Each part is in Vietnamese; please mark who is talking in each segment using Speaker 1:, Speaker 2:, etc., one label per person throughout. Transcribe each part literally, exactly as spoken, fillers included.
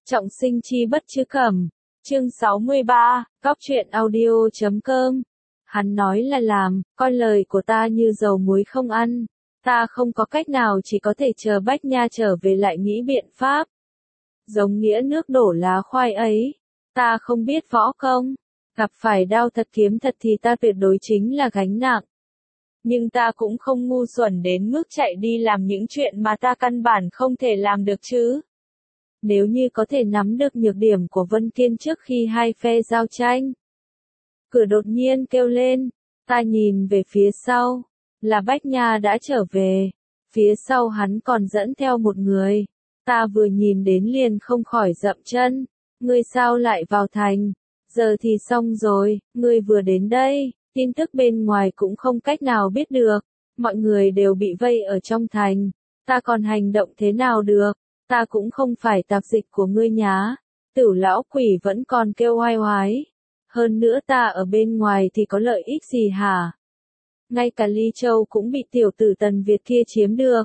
Speaker 1: Trọng sinh chi bất chư cẩm. Chương sáu mươi ba, Cóc truyện audio chấm com. Hắn nói là làm, coi lời của ta như dầu muối không ăn. Ta không có cách nào, chỉ có thể chờ Bách Nha trở về lại nghĩ biện pháp. Giống nghĩa nước đổ lá khoai ấy. Ta không biết võ công. Gặp phải đao thật kiếm thật thì ta tuyệt đối chính là gánh nặng. Nhưng ta cũng không ngu xuẩn đến mức chạy đi làm những chuyện mà ta căn bản không thể làm được chứ. Nếu như có thể nắm được nhược điểm của Vân Kiên trước khi hai phe giao tranh. Cửa đột nhiên kêu lên, ta nhìn về phía sau, là Bách Nha đã trở về, phía sau hắn còn dẫn theo một người, ta vừa nhìn đến liền không khỏi dậm chân, ngươi sao lại vào thành, giờ thì xong rồi, ngươi vừa đến đây, tin tức bên ngoài cũng không cách nào biết được, mọi người đều bị vây ở trong thành, ta còn hành động thế nào được. Ta cũng không phải tạp dịch của ngươi nhá. Tửu lão quỷ vẫn còn kêu oai oái. Hơn nữa ta ở bên ngoài thì có lợi ích gì hả? Ngay cả Ly Châu cũng bị tiểu tử Tần Việt kia chiếm được.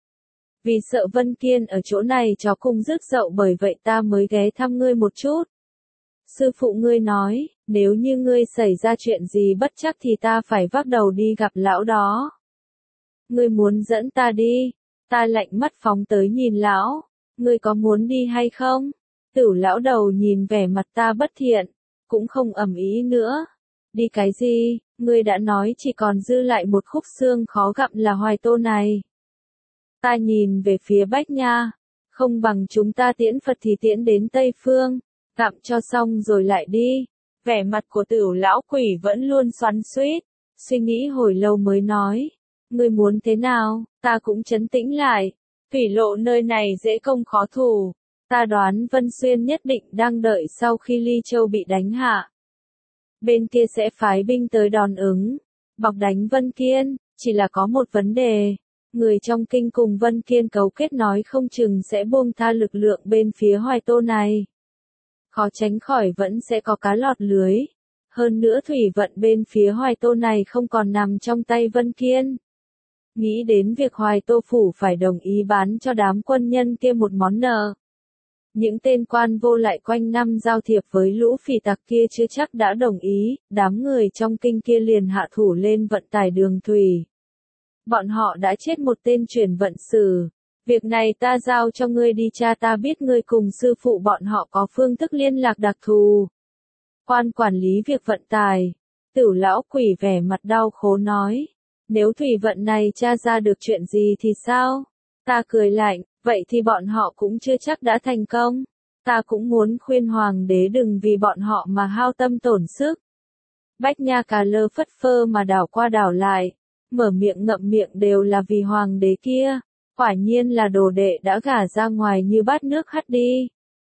Speaker 1: Vì sợ Vân Kiên ở chỗ này chó cùng rước dậu, bởi vậy ta mới ghé thăm ngươi một chút. Sư phụ ngươi nói, nếu như ngươi xảy ra chuyện gì bất chắc thì ta phải vác đầu đi gặp lão đó. Ngươi muốn dẫn ta đi? Ta lạnh mắt phóng tới nhìn lão. Ngươi có muốn đi hay không? Tửu lão đầu nhìn vẻ mặt ta bất thiện, cũng không ầm ý nữa. Đi cái gì? Ngươi đã nói chỉ còn dư lại một khúc xương khó gặm là Hoài Tô này. Ta nhìn về phía Bách Nha, không bằng chúng ta tiễn Phật thì tiễn đến Tây Phương, gặm cho xong rồi lại đi. Vẻ mặt của Tửu lão quỷ vẫn luôn xoắn xuýt, suy nghĩ hồi lâu mới nói, ngươi muốn thế nào? Ta cũng trấn tĩnh lại. Thủy lộ nơi này dễ công khó thủ, ta đoán Vân Xuyên nhất định đang đợi sau khi Ly Châu bị đánh hạ. Bên kia sẽ phái binh tới đòn ứng, bọc đánh Vân Kiên, chỉ là có một vấn đề, người trong kinh cùng Vân Kiên cấu kết nói không chừng sẽ buông tha lực lượng bên phía Hoài Tô này. Khó tránh khỏi vẫn sẽ có cá lọt lưới, hơn nữa thủy vận bên phía Hoài Tô này không còn nằm trong tay Vân Kiên. Nghĩ đến việc Hoài Tô Phủ phải đồng ý bán cho đám quân nhân kia một món nợ. Những tên quan vô lại quanh năm giao thiệp với lũ phỉ tặc kia chưa chắc đã đồng ý, đám người trong kinh kia liền hạ thủ lên vận tải đường thủy. Bọn họ đã chết một tên chuyển vận sử. Việc này ta giao cho ngươi đi, cha ta biết ngươi cùng sư phụ bọn họ có phương thức liên lạc đặc thù. Quan quản lý việc vận tải. Tửu lão quỷ vẻ mặt đau khổ nói. Nếu thủy vận này tra ra được chuyện gì thì sao? Ta cười lạnh, vậy thì bọn họ cũng chưa chắc đã thành công. Ta cũng muốn khuyên hoàng đế đừng vì bọn họ mà hao tâm tổn sức. Bách Nha cà lơ phất phơ mà đảo qua đảo lại, mở miệng ngậm miệng đều là vì hoàng đế kia. Quả nhiên là đồ đệ đã gả ra ngoài như bát nước hắt đi.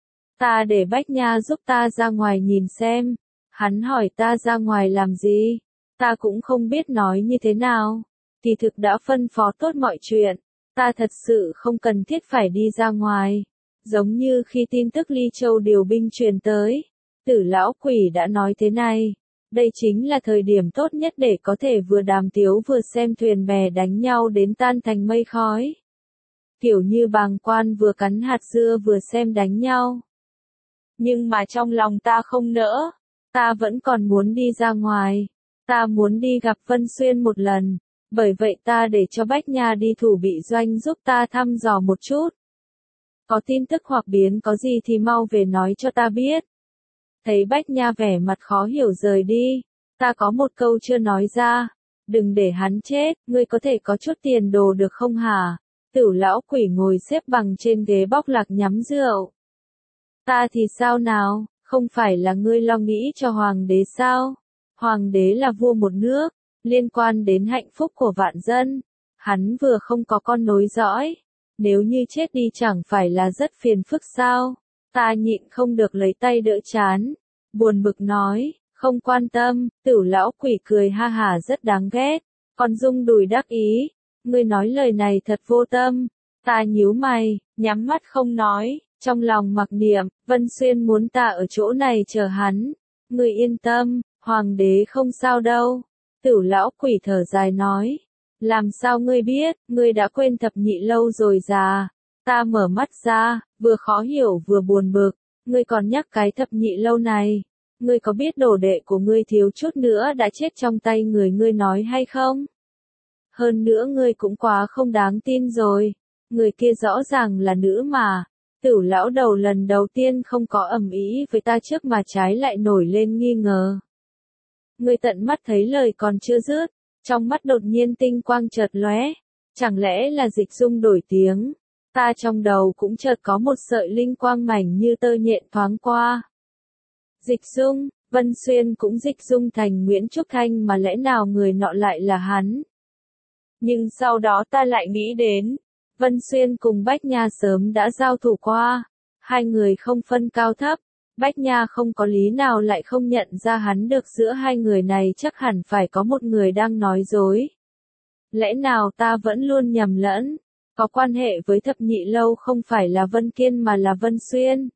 Speaker 1: Ta để Bách Nha giúp ta ra ngoài nhìn xem. Hắn hỏi ta ra ngoài làm gì? Ta cũng không biết nói như thế nào. Kỳ thực đã phân phó tốt mọi chuyện. Ta thật sự không cần thiết phải đi ra ngoài. Giống như khi tin tức Ly Châu điều binh truyền tới. Tử lão quỷ đã nói thế này. Đây chính là thời điểm tốt nhất để có thể vừa đàm tiếu vừa xem thuyền bè đánh nhau đến tan thành mây khói. Kiểu như bàng quan vừa cắn hạt dưa vừa xem đánh nhau. Nhưng mà trong lòng ta không nỡ. Ta vẫn còn muốn đi ra ngoài. Ta muốn đi gặp Vân Xuyên một lần, bởi vậy ta để cho Bách Nha đi thủ bị doanh giúp ta thăm dò một chút. Có tin tức hoặc biến có gì thì mau về nói cho ta biết. Thấy Bách Nha vẻ mặt khó hiểu rời đi, ta có một câu chưa nói ra, đừng để hắn chết, ngươi có thể có chút tiền đồ được không hả? Tửu lão quỷ ngồi xếp bằng trên ghế bóc lạc nhắm rượu. Ta thì sao nào, không phải là ngươi lo nghĩ cho hoàng đế sao? Hoàng đế là vua một nước, liên quan đến hạnh phúc của vạn dân. Hắn vừa không có con nối dõi. Nếu như chết đi chẳng phải là rất phiền phức sao? Ta nhịn không được lấy tay đỡ chán. Buồn bực nói, không quan tâm. Tửu lão quỷ cười ha hả rất đáng ghét. Còn rung đùi đắc ý. Ngươi nói lời này thật vô tâm. Ta nhíu mày, nhắm mắt không nói. Trong lòng mặc niệm, Vân Xuyên muốn ta ở chỗ này chờ hắn. Ngươi yên tâm. Hoàng đế không sao đâu. Tửu lão quỷ thở dài nói. Làm sao ngươi biết, ngươi đã quên thập nhị lâu rồi già. Ta mở mắt ra, vừa khó hiểu vừa buồn bực. Ngươi còn nhắc cái thập nhị lâu này. Ngươi có biết đồ đệ của ngươi thiếu chút nữa đã chết trong tay người ngươi nói hay không? Hơn nữa ngươi cũng quá không đáng tin rồi. Người kia rõ ràng là nữ mà. Tửu lão đầu lần đầu tiên không có ầm ĩ với ta trước mà trái lại nổi lên nghi ngờ. Ngươi tận mắt thấy lời còn chưa dứt, trong mắt đột nhiên tinh quang chợt lóe. Chẳng lẽ là Dịch Dung đổi tiếng? Ta trong đầu cũng chợt có một sợi linh quang mảnh như tơ nhện thoáng qua. Dịch Dung, Vân Xuyên cũng dịch dung thành Nguyễn Trúc Thanh mà lẽ nào người nọ lại là hắn? Nhưng sau đó ta lại nghĩ đến, Vân Xuyên cùng Bách Nha sớm đã giao thủ qua, hai người không phân cao thấp, Bách Nha không có lý nào lại không nhận ra hắn được, giữa hai người này chắc hẳn phải có một người đang nói dối. Lẽ nào ta vẫn luôn nhầm lẫn, có quan hệ với thập nhị lâu không phải là Vân Kiên mà là Vân Xuyên?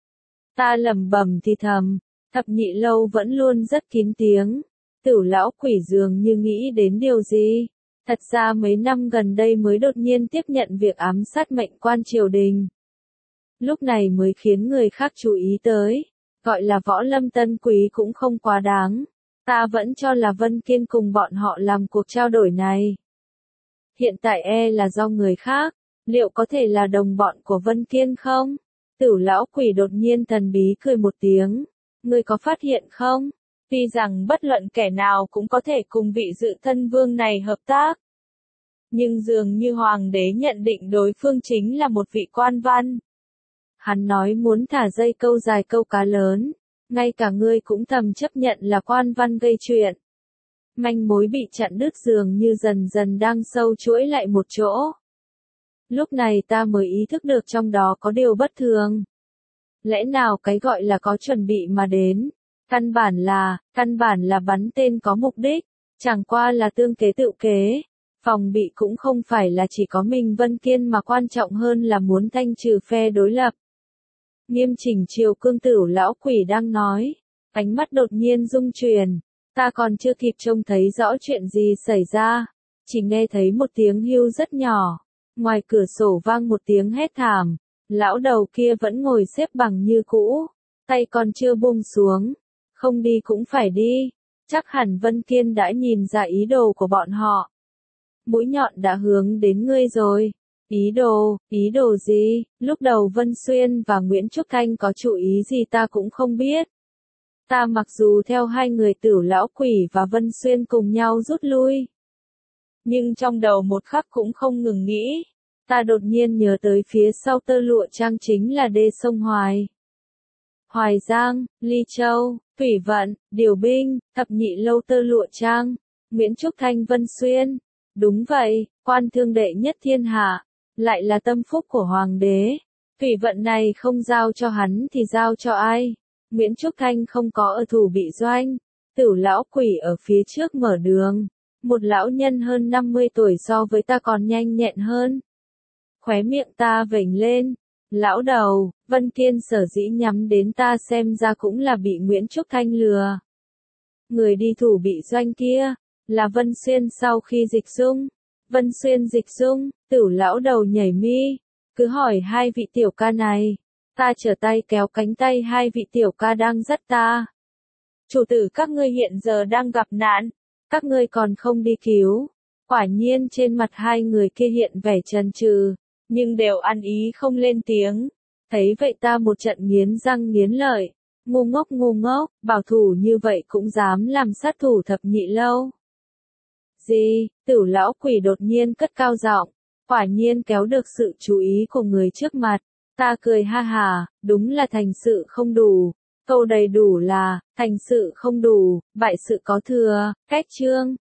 Speaker 1: Ta lẩm bẩm thì thầm, thập nhị lâu vẫn luôn rất kín tiếng, Tửu lão quỷ dường như nghĩ đến điều gì. Thật ra mấy năm gần đây mới đột nhiên tiếp nhận việc ám sát mệnh quan triều đình. Lúc này mới khiến người khác chú ý tới, gọi là võ lâm tân quý cũng không quá đáng. Ta vẫn cho là Vân Kiên cùng bọn họ làm cuộc trao đổi này. Hiện tại e là do người khác, liệu có thể là đồng bọn của Vân Kiên không? Tửu lão quỷ đột nhiên thần bí cười một tiếng. Ngươi có phát hiện không? Tuy rằng bất luận kẻ nào cũng có thể cùng vị dự thân vương này hợp tác. Nhưng dường như hoàng đế nhận định đối phương chính là một vị quan văn. Hắn nói muốn thả dây câu dài câu cá lớn. Ngay cả ngươi cũng thầm chấp nhận là quan văn gây chuyện. Manh mối bị chặn đứt dường như dần dần đang sâu chuỗi lại một chỗ. Lúc này ta mới ý thức được trong đó có điều bất thường. Lẽ nào cái gọi là có chuẩn bị mà đến? Căn bản là, căn bản là bắn tên có mục đích, chẳng qua là tương kế tự kế. Phòng bị cũng không phải là chỉ có mình Vân Kiên mà quan trọng hơn là muốn thanh trừ phe đối lập. Nghiêm chỉnh Triều Cương Tửu lão quỷ đang nói, ánh mắt đột nhiên rung chuyển, ta còn chưa kịp trông thấy rõ chuyện gì xảy ra, chỉ nghe thấy một tiếng hưu rất nhỏ, ngoài cửa sổ vang một tiếng hét thảm, lão đầu kia vẫn ngồi xếp bằng như cũ, tay còn chưa buông xuống, không đi cũng phải đi, chắc hẳn Vân Kiên đã nhìn ra ý đồ của bọn họ. Mũi nhọn đã hướng đến ngươi rồi. Ý đồ, ý đồ gì? Lúc đầu Vân Xuyên và Nguyễn Trúc Thanh có chủ ý gì ta cũng không biết. Ta mặc dù theo hai người Tửu lão quỷ và Vân Xuyên cùng nhau rút lui. Nhưng trong đầu một khắc cũng không ngừng nghĩ. Ta đột nhiên nhớ tới phía sau Tơ Lụa Trang chính là đê sông Hoài. Hoài Giang, Ly Châu, Thủy Vận, Điều Binh, Thập Nhị Lâu Tơ Lụa Trang, Nguyễn Trúc Thanh Vân Xuyên. Đúng vậy, quan thương đệ nhất thiên hạ, lại là tâm phúc của hoàng đế. Thủy Vận này không giao cho hắn thì giao cho ai? Nguyễn Trúc Thanh không có ở thủ bị doanh, Tửu lão quỷ ở phía trước mở đường. Một lão nhân hơn năm mươi tuổi so với ta còn nhanh nhẹn hơn. Khóe miệng ta vểnh lên. Lão đầu, Vân Kiên sở dĩ nhắm đến ta xem ra cũng là bị Nguyễn Trúc Thanh lừa. Người đi thủ bị doanh kia, là Vân Xuyên sau khi dịch dung. Vân Xuyên dịch dung, Tửu lão đầu nhảy mi, cứ hỏi hai vị tiểu ca này. Ta trở tay kéo cánh tay hai vị tiểu ca đang dắt ta. Chủ tử các ngươi hiện giờ đang gặp nạn, các ngươi còn không đi cứu. Quả nhiên trên mặt hai người kia hiện vẻ chần chừ, nhưng đều ăn ý không lên tiếng. Thấy vậy ta một trận nghiến răng nghiến lợi. Ngu ngốc ngu ngốc, bảo thủ như vậy cũng dám làm sát thủ thập nhị lâu. Gì? Tửu lão quỷ đột nhiên cất cao giọng, quả nhiên kéo được sự chú ý của người trước mặt. Ta cười ha hà, đúng là thành sự không đủ. Câu đầy đủ là, thành sự không đủ, bại sự có thừa, cách chương.